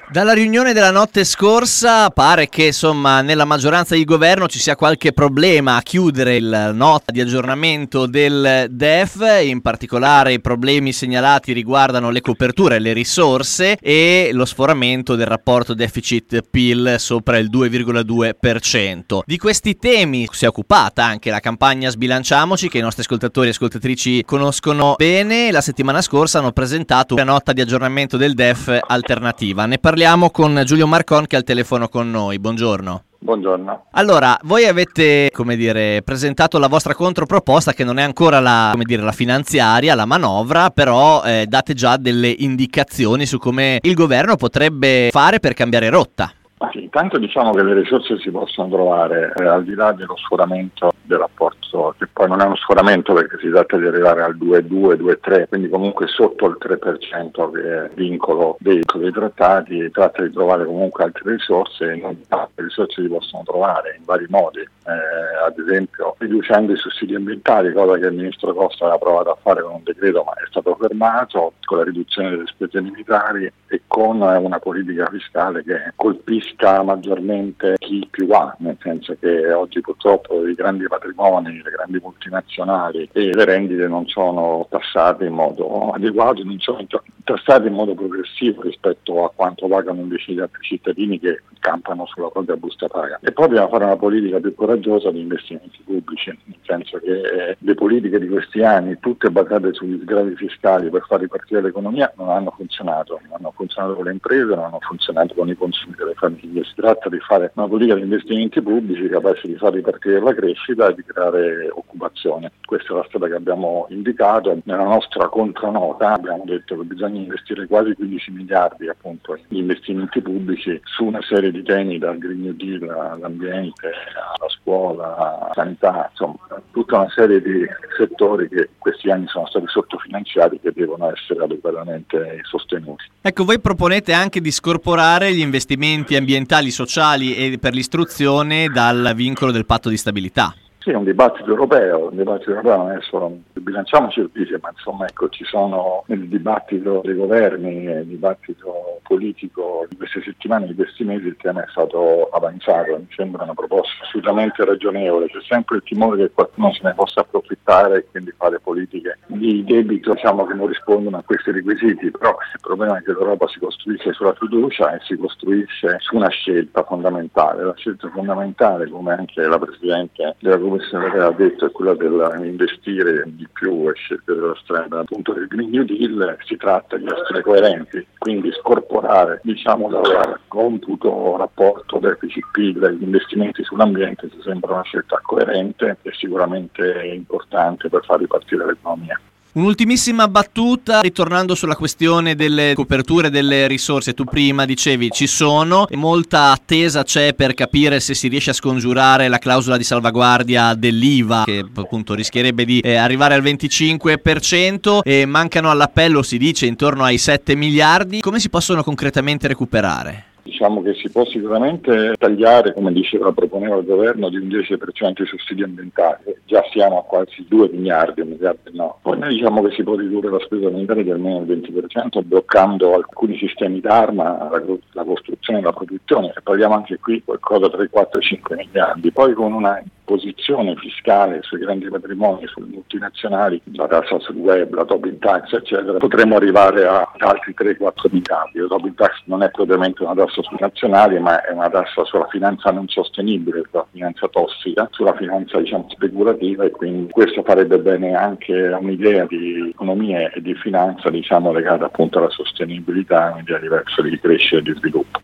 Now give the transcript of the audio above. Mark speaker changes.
Speaker 1: Dalla riunione della notte scorsa pare che insomma nella maggioranza di governo ci sia qualche problema a chiudere la nota di aggiornamento del DEF, in particolare i problemi segnalati riguardano le coperture, le risorse e lo sforamento del rapporto deficit-PIL sopra il 2,2%. Di questi temi si è occupata anche la campagna Sbilanciamoci, che i nostri ascoltatori e ascoltatrici conoscono bene. La settimana scorsa hanno presentato una nota di aggiornamento del DEF alternativa. Ne parliamo con Giulio Marcon che è al telefono con noi. Buongiorno.
Speaker 2: Buongiorno.
Speaker 1: Allora, voi avete, presentato la vostra controproposta, che non è ancora la finanziaria, la manovra, però date già delle indicazioni su come il governo potrebbe fare per cambiare rotta.
Speaker 2: Sì, intanto diciamo che le risorse si possono trovare al di là dello sforamento del rapporto, che poi non è uno sforamento perché si tratta di arrivare al 2,2, 2,3, quindi comunque sotto il 3% che è vincolo dei trattati. Tratta di trovare comunque altre risorse, le risorse si possono trovare in vari modi, ad esempio riducendo i sussidi ambientali, cosa che il ministro Costa aveva provato a fare con un decreto ma è stato fermato, con la riduzione delle spese militari e con una politica fiscale che colpisca maggiormente chi più ha, nel senso che oggi purtroppo i grandi patrimoni, le grandi multinazionali e le rendite non sono tassate in modo adeguato, non sono tassate in modo progressivo rispetto a quanto pagano invece gli altri cittadini che campano sulla propria busta paga. E poi dobbiamo fare una politica più coraggiosa di investimenti pubblici, nel senso che le politiche di questi anni, tutte basate sugli sgravi fiscali per far ripartire l'economia, non hanno funzionato. Non hanno funzionato con le imprese, non hanno funzionato con i consumi delle famiglie. Si tratta di fare una politica di investimenti pubblici capace di far ripartire la crescita e di creare occupazione. Questa è la strada che abbiamo indicato. Nella nostra contronota abbiamo detto che bisogna investire quasi 15 miliardi appunto in investimenti pubblici su una serie di temi, dal Green New Deal all'ambiente, alla scuola, alla sanità, insomma tutta una serie di settori che questi anni sono stati sottofinanziati e che devono essere adeguatamente sostenuti.
Speaker 1: Ecco, voi proponete anche di scorporare gli investimenti ambientali, sociali e per l'istruzione dal vincolo del patto di stabilità.
Speaker 2: Sì, è un dibattito europeo non è solo Bilanciamoci lo dice, ma insomma ecco, ci sono nel dibattito dei governi, nel dibattito politico di queste settimane, di questi mesi, il tema è stato avanzato, mi sembra una proposta assolutamente ragionevole. C'è sempre il timore che qualcuno se ne possa approfittare e quindi fare politiche di debito che non rispondono a questi requisiti, però il problema è che l'Europa si costruisce sulla fiducia e si costruisce su una scelta fondamentale. La scelta fondamentale, come anche la Presidente della Commissione europea ha detto, è quella dell'investire di più e scegliere la strada appunto del Green New Deal. Si tratta di essere coerenti, quindi scorporare dal computo rapporto deficit-PIL gli investimenti sull'ambiente ci sembra una scelta coerente e sicuramente importante per far ripartire l'economia.
Speaker 1: Un'ultimissima battuta, ritornando sulla questione delle coperture delle risorse. Tu prima dicevi ci sono, e molta attesa c'è per capire se si riesce a scongiurare la clausola di salvaguardia dell'IVA, che appunto rischierebbe di arrivare al 25%, e mancano all'appello, si dice, intorno ai 7 miliardi. Come si possono concretamente recuperare?
Speaker 2: Diciamo che si può sicuramente tagliare, come proponeva il governo, di un 10% i sussidi ambientali. Già siamo a quasi 2 miliardi, 1 miliardo no. Poi noi diciamo che si può ridurre la spesa militare di almeno il 20%, bloccando alcuni sistemi d'arma, la costruzione e la produzione, e parliamo anche qui qualcosa tra i 4 e i 5 miliardi. Poi con una posizione fiscale sui grandi patrimoni, sulle multinazionali, la tassa sul web, la Tobin Tax, eccetera, potremmo arrivare a altri 3-4 miliardi. La Tobin Tax non è propriamente una tassa sui nazionali, ma è una tassa sulla finanza non sostenibile, sulla finanza tossica, sulla finanza speculativa, e quindi questo farebbe bene anche a un'idea di economia e di finanza legata appunto alla sostenibilità, un'idea diversa di crescita e di sviluppo.